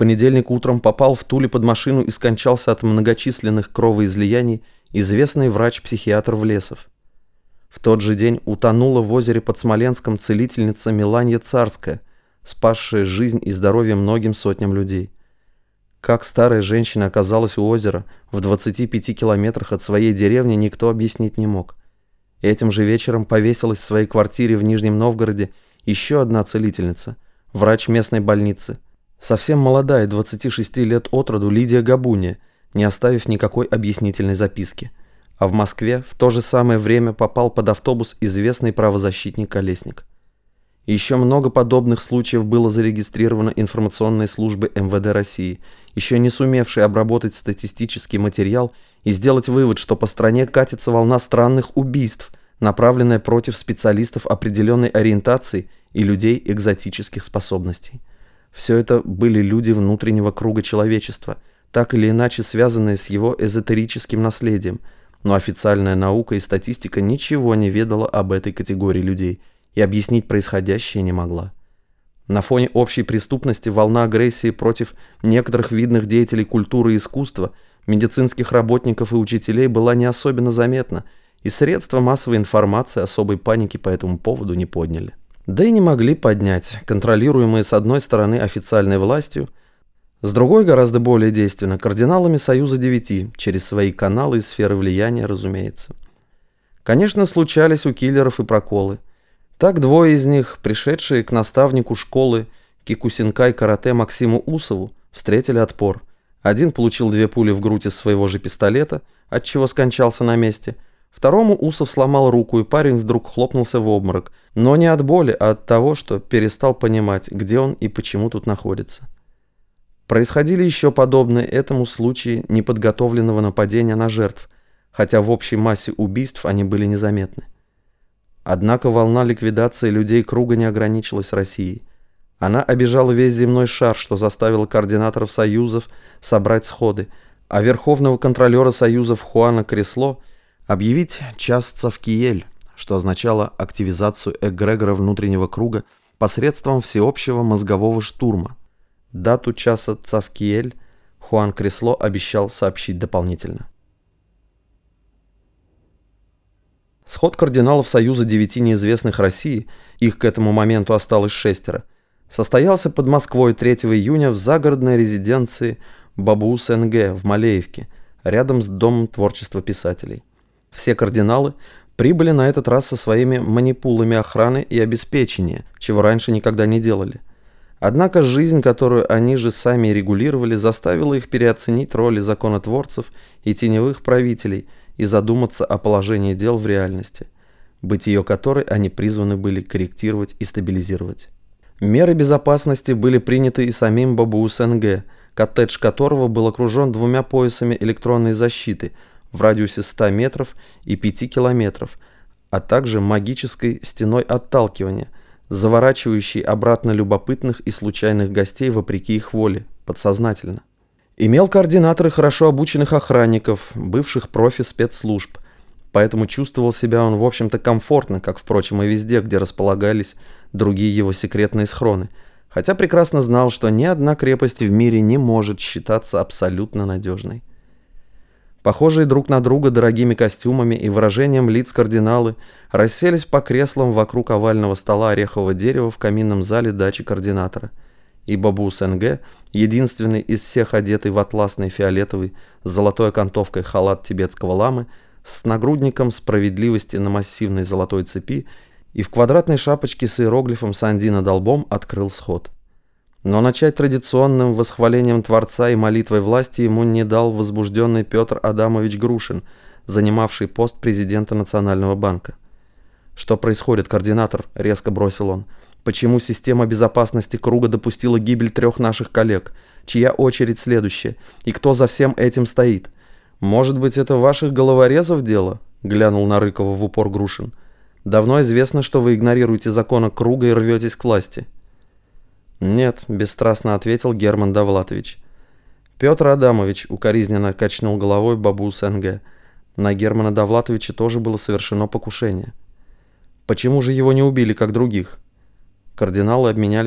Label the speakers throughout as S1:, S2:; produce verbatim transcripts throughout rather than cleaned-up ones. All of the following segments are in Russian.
S1: понедельник утром попал в Туле под машину и скончался от многочисленных кровоизлияний известный врач-психиатр Влесов. В тот же день утонула в озере под Смоленском целительница Меланья Царская, спасшая жизнь и здоровье многим сотням людей. Как старая женщина оказалась у озера в двадцати пяти километрах от своей деревни, никто объяснить не мог. Этим же вечером повесилась в своей квартире в Нижнем Новгороде еще одна целительница, врач местной больницы, совсем молодая, двадцати шести лет от роду, Лидия Габуния, не оставив никакой объяснительной записки. А в Москве в то же самое время попал под автобус известный правозащитник Колесник. И еще много подобных случаев было зарегистрировано информационной службой эм вэ дэ России, еще не сумевшей обработать статистический материал и сделать вывод, что по стране катится волна странных убийств, направленная против специалистов определенной ориентации и людей экзотических способностей. Все это были люди внутреннего круга человечества, так или иначе связанные с его эзотерическим наследием, но официальная наука и статистика ничего не ведала об этой категории людей и объяснить происходящее не могла. На фоне общей преступности волна агрессии против некоторых видных деятелей культуры и искусства, медицинских работников и учителей была не особенно заметна, и средства массовой информации особой паники по этому поводу не подняли. Да и не могли поднять, контролируемые с одной стороны официальной властью, с другой, гораздо более действенно, кардиналами Союза Девяти, через свои каналы и сферы влияния, разумеется. Конечно, случались у киллеров и проколы. Так двое из них, пришедшие к наставнику школы кикусинкай карате Максиму Усову, встретили отпор. Один получил две пули в грудь из своего же пистолета, отчего скончался на месте. Второму Усов сломал руку, и парень вдруг хлопнулся в обморок, но не от боли, а от того, что перестал понимать, где он и почему тут находится. Происходили еще подобные этому случаи неподготовленного нападения на жертв, хотя в общей массе убийств они были незаметны. Однако волна ликвидации людей круга не ограничилась Россией. Она обижала весь земной шар, что заставило координаторов союзов собрать сходы, а верховного контролера союзов Хуана Кресло объявить час Цавкиель, что означало активизацию эгрегора внутреннего круга посредством всеобщего мозгового штурма. Дату часа Цавкиель Хуан Кресло обещал сообщить дополнительно. Сход кардиналов Союза Девяти Неизвестных России, их к этому моменту осталось шестеро, состоялся под Москвой третьего июня в загородной резиденции Бабуу-Сенге в Малеевке, рядом с Домом творчества писателей. Все кардиналы прибыли на этот раз со своими манипулами охраны и обеспечения, чего раньше никогда не делали. Однако жизнь, которую они же сами регулировали, заставила их переоценить роли законотворцев и теневых правителей и задуматься о положении дел в реальности, бытие которой они призваны были корректировать и стабилизировать. Меры безопасности были приняты и самим Бабуу-Сенге, коттедж которого был окружен двумя поясами электронной защиты в радиусе ста метров и пяти километров, а также магической стеной отталкивания, заворачивающей обратно любопытных и случайных гостей вопреки их воле, подсознательно. Имел координаторы хорошо обученных охранников, бывших профи спецслужб, поэтому чувствовал себя он, в общем-то, комфортно, как, впрочем, и везде, где располагались другие его секретные схроны, хотя прекрасно знал, что ни одна крепость в мире не может считаться абсолютно надежной. Похожие друг на друга дорогими костюмами и выражением лиц кардиналы расселись по креслам вокруг овального стола орехового дерева в каминном зале дачи координатора. И Бабуу-Сенге, единственный из всех одетый в атласный фиолетовый с золотой окантовкой халат тибетского ламы, с нагрудником справедливости на массивной золотой цепи и в квадратной шапочке с иероглифом Санди над лбом, открыл сход. Но начать традиционным восхвалением Творца и молитвой власти ему не дал возбужденный Петр Адамович Грушин, занимавший пост президента Национального банка. «Что происходит, координатор?» — резко бросил он. «Почему система безопасности круга допустила гибель трех наших коллег? Чья очередь следующая? И кто за всем этим стоит? Может быть, это ваших головорезов дело?» — глянул на Рыкова в упор Грушин. «Давно известно, что вы игнорируете законы круга и рветесь к власти». «Нет», — бесстрастно ответил Герман Довлатович. Петр Адамович укоризненно качнул головой Бабуу-Сенге. На Германа Довлатовича тоже было совершено покушение. «Почему же его не убили, как других?» Кардиналы обменялись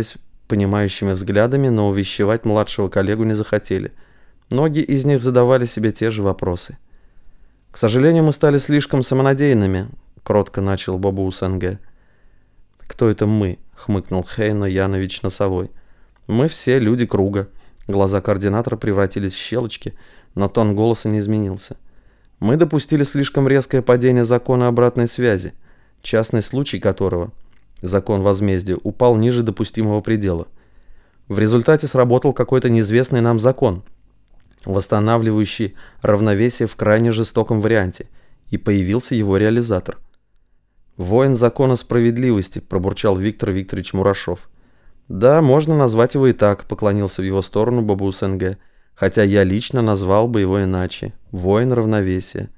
S1: понимающими взглядами, но увещевать младшего коллегу не захотели. Многие из них задавали себе те же вопросы. «К сожалению, мы стали слишком самонадеянными», — кротко начал Бабуус-Энге. «Кто это мы?» — хмыкнул Хейно Янович Носовой. «Мы все люди круга». Глаза координатора превратились в щелочки, но тон голоса не изменился. «Мы допустили слишком резкое падение закона обратной связи, частный случай которого, закон возмездия, упал ниже допустимого предела. В результате сработал какой-то неизвестный нам закон, восстанавливающий равновесие в крайне жестоком варианте, и появился его реализатор». «Воин закона справедливости», — пробурчал Виктор Викторович Мурашов. «Да, можно назвать его и так», — поклонился в его сторону Бабуус-Энге, «хотя я лично назвал бы его иначе. Воин равновесия».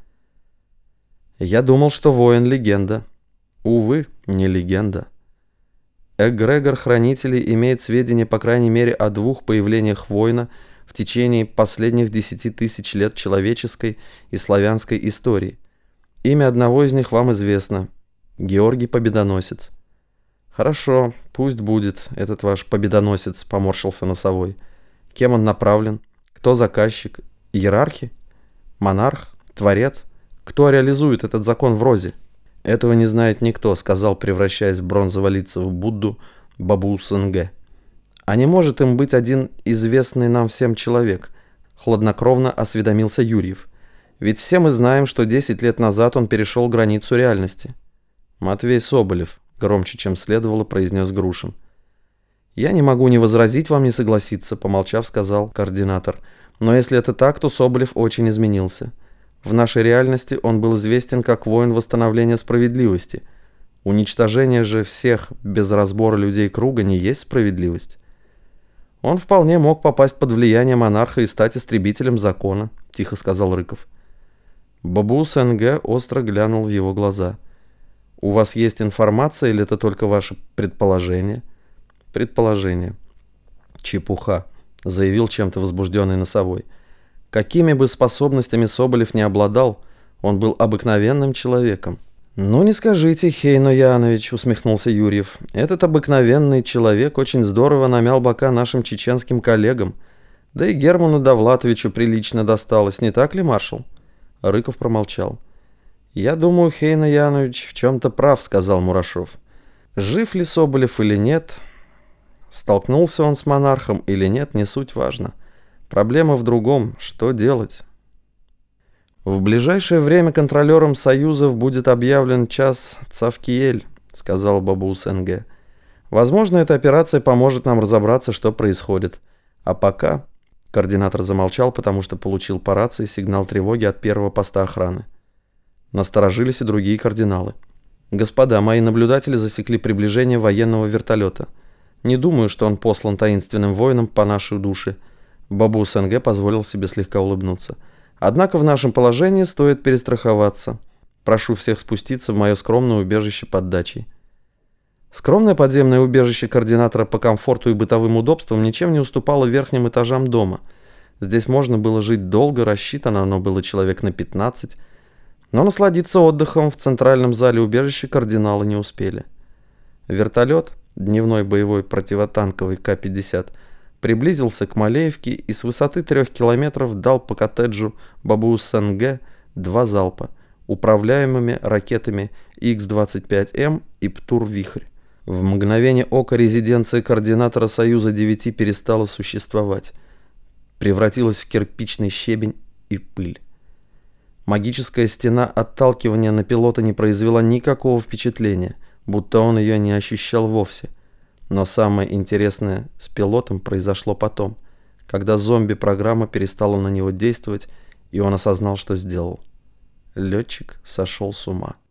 S1: «Я думал, что воин — легенда». «Увы, не легенда». Эгрегор хранителей имеет сведения по крайней мере о двух появлениях воина в течение последних десяти тысяч лет человеческой и славянской истории. Имя одного из них вам известно — Георгий Победоносец. «Хорошо, пусть будет этот ваш победоносец», — поморщился Носовой. «Кем он направлен? Кто заказчик? Иерархи? Монарх? Творец? Кто реализует этот закон в розе?» «Этого не знает никто», — сказал, превращаясь в бронзово-лицевого Будду, Бабуус-Энге. «А не может им быть один известный нам всем человек?» — хладнокровно осведомился Юрьев. «Ведь все мы знаем, что десять лет назад он перешел границу реальности». «Матвей Соболев», — громче, чем следовало, произнес Грушин. «Я не могу ни возразить вам, ни согласиться», — помолчав, сказал координатор. «Но если это так, то Соболев очень изменился. В нашей реальности он был известен как воин восстановления справедливости. Уничтожение же всех без разбора людей круга не есть справедливость. Он вполне мог попасть под влияние монарха и стать истребителем закона», — тихо сказал Рыков. Бабуус-Энге остро глянул в его глаза. «У вас есть информация или это только ваше предположение?» «Предположение». «Чепуха», — заявил чем-то возбужденный Носовой. «Какими бы способностями Соболев не обладал, он был обыкновенным человеком». «Ну не скажите, Хейно Янович», — усмехнулся Юрьев. «Этот обыкновенный человек очень здорово намял бока нашим чеченским коллегам. Да и Герману Довлатовичу прилично досталось, не так ли, маршал?» Рыков промолчал. «Я думаю, Хейно Янович в чем-то прав», — сказал Мурашов. «Жив ли Соболев или нет, столкнулся он с монархом или нет, не суть важно. Проблема в другом, что делать?» «В ближайшее время контролером союзов будет объявлен час Цавкиэль», — сказал Бабуус-Энге. «Возможно, эта операция поможет нам разобраться, что происходит. А пока...» Координатор замолчал, потому что получил по рации сигнал тревоги от первого поста охраны. Насторожились и другие кардиналы. «Господа, мои наблюдатели засекли приближение военного вертолета. Не думаю, что он послан таинственным воином по нашей душе». Бабуус-Энге позволил себе слегка улыбнуться. «Однако в нашем положении стоит перестраховаться. Прошу всех спуститься в мое скромное убежище под дачей». Скромное подземное убежище координатора по комфорту и бытовым удобствам ничем не уступало верхним этажам дома. Здесь можно было жить долго, рассчитано оно было человек на пятнадцать. Но насладиться отдыхом в центральном зале убежища кардиналы не успели. Вертолет, дневной боевой противотанковый К пятьдесят, приблизился к Малеевке и с высоты трех километров дал по коттеджу Бабуус-Энге два залпа, управляемыми ракетами Икс двадцать пять М и Птур-Вихрь. В мгновение ока резиденция координатора Союза девяти перестала существовать, превратилась в кирпичный щебень и пыль. Магическая стена отталкивания на пилота не произвела никакого впечатления, будто он ее не ощущал вовсе. Но самое интересное с пилотом произошло потом, когда зомби-программа перестала на него действовать, и он осознал, что сделал. Летчик сошел с ума.